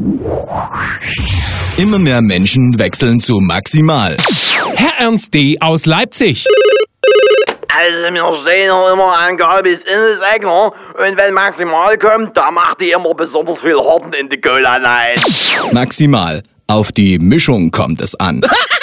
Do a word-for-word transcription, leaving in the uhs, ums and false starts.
Immer mehr Menschen wechseln zu Maximal. Herr Ernst D. aus Leipzig. Also wir stehen noch immer an Galbis Inneseck, ne? Und wenn Maximal kommt, da macht die immer besonders viel Horten in die Cola rein. Maximal. Auf die Mischung kommt es an.